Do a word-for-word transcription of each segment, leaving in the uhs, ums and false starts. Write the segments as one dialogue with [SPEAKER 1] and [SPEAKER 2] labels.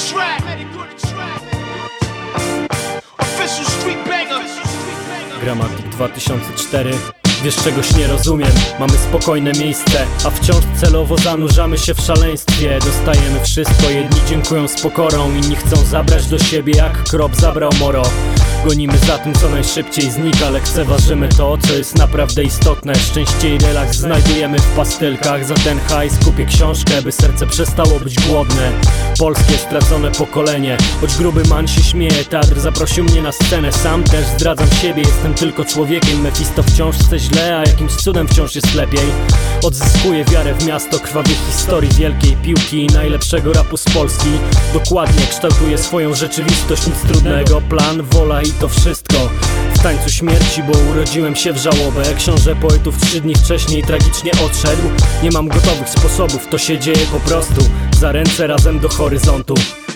[SPEAKER 1] Gramatik dwa tysiące cztery. Wiesz, czegoś nie rozumiem, mamy spokojne miejsce, a wciąż celowo zanurzamy się w szaleństwie. Dostajemy wszystko, jedni dziękują z pokorą, inni chcą zabrać do siebie jak krop zabrał moro. Gonimy za tym, co najszybciej znika, lekceważymy to, co jest naprawdę istotne. Szczęście i relaks znajdujemy w pastylkach. Za ten hajs kupię książkę, by serce przestało być głodne. Polskie stracone pokolenie, choć gruby man się śmieje. Teatr zaprosił mnie na scenę, sam też zdradzam siebie. Jestem tylko człowiekiem, Mefisto wciąż chce źle, a jakimś cudem wciąż jest lepiej. Odzyskuję wiarę w miasto krwawych historii, wielkiej piłki i najlepszego rapu z Polski. Dokładnie kształtuję swoją rzeczywistość, nic trudnego. Plan, wola i to wszystko w tańcu śmierci, bo urodziłem się w żałobę. Książę poetów trzy dni wcześniej tragicznie odszedł. Nie mam gotowych sposobów, to się dzieje po prostu. Za ręce razem do horyzontu.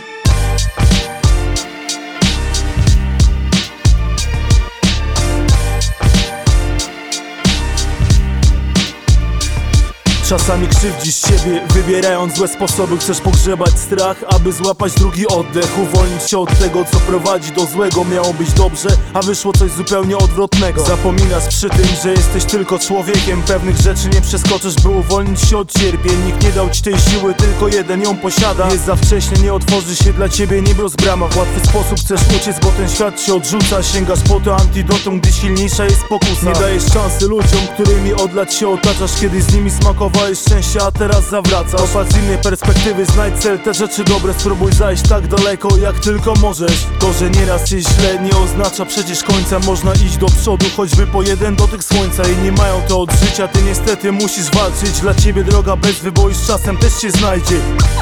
[SPEAKER 2] Czasami krzywdzisz siebie, wybierając złe sposoby. Chcesz pogrzebać strach, aby złapać drugi oddech. Uwolnić się od tego, co prowadzi do złego. Miało być dobrze, a wyszło coś zupełnie odwrotnego. Zapominasz przy tym, że jesteś tylko człowiekiem. Pewnych rzeczy nie przeskoczysz, by uwolnić się od cierpień. Nikt nie dał ci tej siły, tylko jeden ją posiada. Jest za wcześnie, nie otworzy się dla ciebie niebios brama. W łatwy sposób chcesz uciec, bo ten świat cię odrzuca. Sięgasz po to antidotum, gdy silniejsza jest pokusa. Nie dajesz szansy ludziom, którymi od lat się otaczasz. Kiedyś z nimi smakowało szczęście, a teraz zawracasz. Popatrz z innej perspektywy, znajdź cel, te rzeczy dobre. Spróbuj zajść tak daleko, jak tylko możesz. To, że nieraz jest źle, nie oznacza przecież końca. Można iść do przodu, choćby po jeden dotyk słońca. Inni mają to od życia, ty niestety musisz walczyć. Dla ciebie droga bez wyboru z czasem też się znajdzie.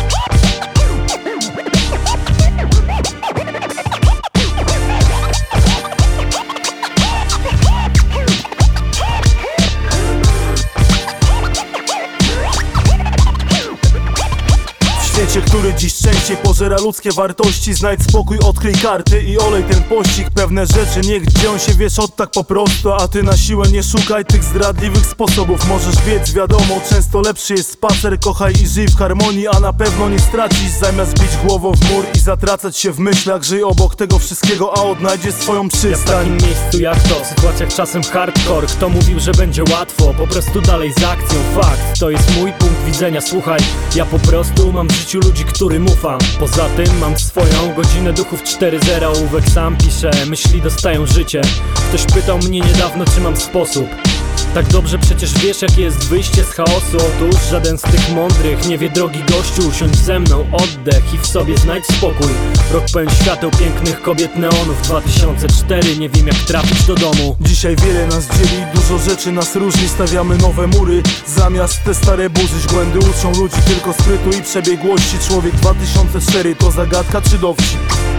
[SPEAKER 2] W świecie, który dziś częściej pożera ludzkie wartości, znajdź spokój, odkryj karty i olej ten pościg. Pewne rzeczy niech dzieją się, wiesz, od tak po prostu. A ty na siłę nie szukaj tych zdradliwych sposobów. Możesz biec, wiadomo, często lepszy jest spacer. Kochaj i żyj w harmonii, a na pewno nie stracisz. Zamiast bić głową w mur i zatracać się w myślach, żyj obok tego wszystkiego, a odnajdziesz swoją przystań.
[SPEAKER 1] Ja w takim miejscu jak to, w sytuacjach czasem hardcore. Kto mówił, że będzie łatwo? Po prostu dalej z akcją, fakt. To jest mój punkt widzenia, słuchaj. Ja po prostu mam w życiu ludzi, którym ufam. Poza tym mam swoją godzinę duchów cztery zero. Ołówek sam pisze, myśli dostają życie. Ktoś pytał mnie niedawno, czy mam sposób. Tak dobrze przecież wiesz, jakie jest wyjście z chaosu. Otóż żaden z tych mądrych nie wie, drogi gościu. Usiądź ze mną, oddech i w sobie znajdź spokój. Rok pełen świateł, pięknych kobiet, neonów. Dwa tysiące cztery, nie wiem jak trafić do domu.
[SPEAKER 2] Dzisiaj wiele nas dzieli, dużo rzeczy nas różni. Stawiamy nowe mury, zamiast te stare burzyć. Błędy uczą ludzi tylko sprytu i przebiegłości. Człowiek dwa tysiące cztery to zagadka czy dowcip?